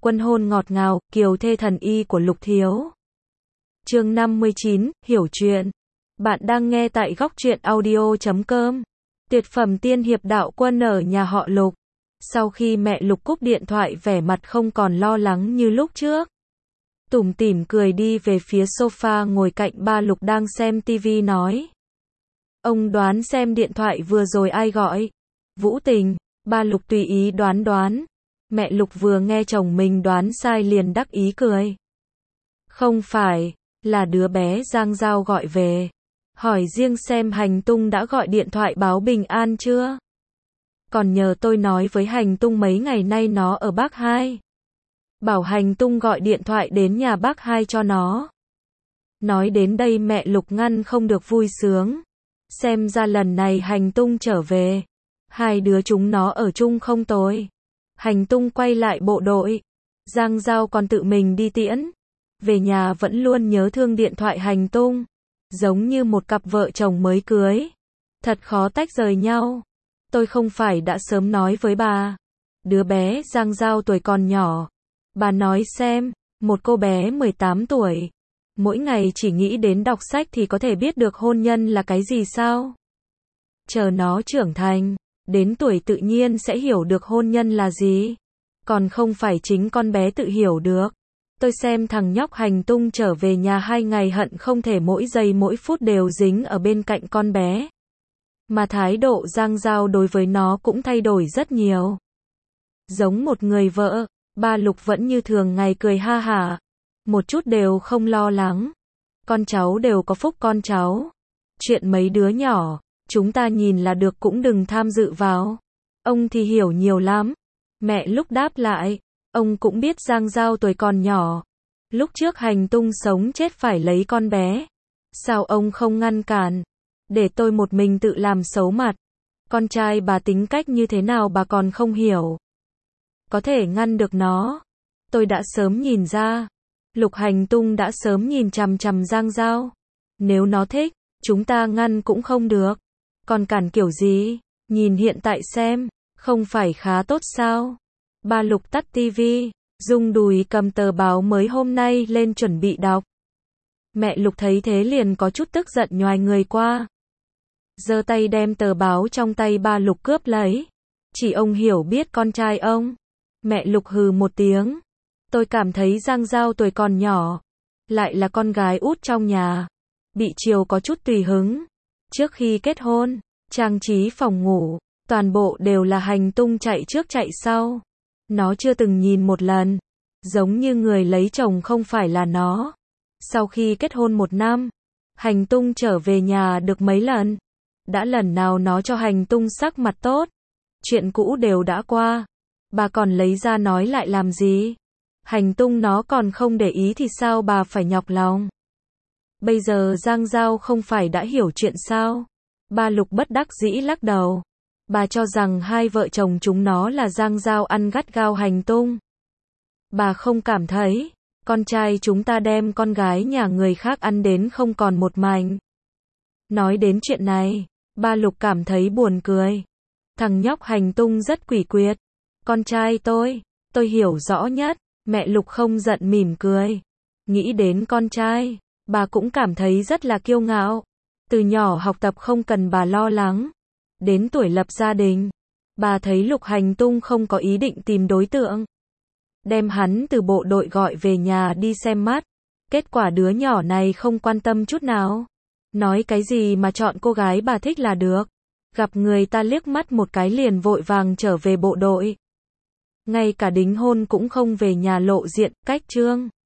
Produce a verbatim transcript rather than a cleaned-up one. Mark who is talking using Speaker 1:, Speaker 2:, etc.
Speaker 1: Quân hôn ngọt ngào, kiều thê thần y của Lục Thiếu. Chương năm mươi chín, hiểu chuyện. Bạn đang nghe tại góc truyện audio chấm com. Tuyệt phẩm tiên hiệp đạo quân ở nhà họ Lục. Sau khi mẹ Lục cúp điện thoại, vẻ mặt không còn lo lắng như lúc trước. Tủm tỉm cười đi về phía sofa ngồi cạnh ba Lục đang xem tivi nói. Ông đoán xem điện thoại vừa rồi ai gọi? Vũ Tình. Ba Lục tùy ý đoán đoán. Mẹ Lục vừa nghe chồng mình đoán sai liền đắc ý cười. Không phải, là đứa bé Giang Giao gọi về. Hỏi riêng xem Hành Tung đã gọi điện thoại báo bình an chưa? Còn nhờ tôi nói với Hành Tung mấy ngày nay nó ở bác hai. Bảo Hành Tung gọi điện thoại đến nhà bác hai cho nó. Nói đến đây mẹ Lục ngăn không được vui sướng. Xem ra lần này Hành Tung trở về. Hai đứa chúng nó ở chung không tồi. Hành Tung quay lại bộ đội. Giang Giao còn tự mình đi tiễn. Về nhà vẫn luôn nhớ thương điện thoại Hành Tung. Giống như một cặp vợ chồng mới cưới. Thật khó tách rời nhau. Tôi không phải đã sớm nói với bà. Đứa bé Giang Giao tuổi còn nhỏ. Bà nói xem, một cô bé mười tám tuổi. Mỗi ngày chỉ nghĩ đến đọc sách thì có thể biết được hôn nhân là cái gì sao? Chờ nó trưởng thành. Đến tuổi tự nhiên sẽ hiểu được hôn nhân là gì. Còn không phải chính con bé tự hiểu được. Tôi xem thằng nhóc Hành Tung trở về nhà hai ngày hận không thể mỗi giây mỗi phút đều dính ở bên cạnh con bé. Mà thái độ Giang Giao đối với nó cũng thay đổi rất nhiều. Giống một người vợ, ba Lục vẫn như thường ngày cười ha hả. Một chút đều không lo lắng. Con cháu đều có phúc con cháu. Chuyện mấy đứa nhỏ, chúng ta nhìn là được cũng đừng tham dự vào. Ông thì hiểu nhiều lắm. Mẹ Lúc đáp lại. Ông cũng biết Giang Giao tuổi còn nhỏ. Lúc trước Hành Tung sống chết phải lấy con bé. Sao ông không ngăn cản? Để tôi một mình tự làm xấu mặt. Con trai bà tính cách như thế nào bà còn không hiểu. Có thể ngăn được nó. Tôi đã sớm nhìn ra. Lục Hành Tung đã sớm nhìn chằm chằm Giang Giao. Nếu nó thích, chúng ta ngăn cũng không được. Còn cản kiểu gì? Nhìn hiện tại xem, không phải khá tốt sao? Ba Lục tắt tivi, rung đùi cầm tờ báo mới hôm nay lên chuẩn bị đọc. Mẹ Lục thấy thế liền có chút tức giận nhoài người qua. Giơ tay đem tờ báo trong tay ba Lục cướp lấy. Chỉ ông hiểu biết con trai ông. Mẹ Lục hừ một tiếng. Tôi cảm thấy Giang Giao tuổi còn nhỏ. Lại là con gái út trong nhà. Bị chiều có chút tùy hứng. Trước khi kết hôn, trang trí phòng ngủ, toàn bộ đều là Hành Tung chạy trước chạy sau. Nó chưa từng nhìn một lần. Giống như người lấy chồng không phải là nó. Sau khi kết hôn một năm, Hành Tung trở về nhà được mấy lần. Đã lần nào nó cho Hành Tung sắc mặt tốt. Chuyện cũ đều đã qua. Bà còn lấy ra nói lại làm gì? Hành Tung nó còn không để ý thì sao bà phải nhọc lòng? Bây giờ Giang Giao không phải đã hiểu chuyện sao? Ba Lục bất đắc dĩ lắc đầu. Bà cho rằng hai vợ chồng chúng nó là Giang Giao ăn gắt gao Hành Tung. Bà không cảm thấy, con trai chúng ta đem con gái nhà người khác ăn đến không còn một mảnh. Nói đến chuyện này, ba Lục cảm thấy buồn cười. Thằng nhóc Hành Tung rất quỷ quyệt. Con trai tôi, tôi hiểu rõ nhất. Mẹ Lục không giận mỉm cười. Nghĩ đến con trai, bà cũng cảm thấy rất là kiêu ngạo. Từ nhỏ học tập không cần bà lo lắng. Đến tuổi lập gia đình, bà thấy Lục Hành Tung không có ý định tìm đối tượng. Đem hắn từ bộ đội gọi về nhà đi xem mắt. Kết quả đứa nhỏ này không quan tâm chút nào. Nói cái gì mà chọn cô gái bà thích là được. Gặp người ta liếc mắt một cái liền vội vàng trở về bộ đội. Ngay cả đính hôn cũng không về nhà lộ diện, cách trương.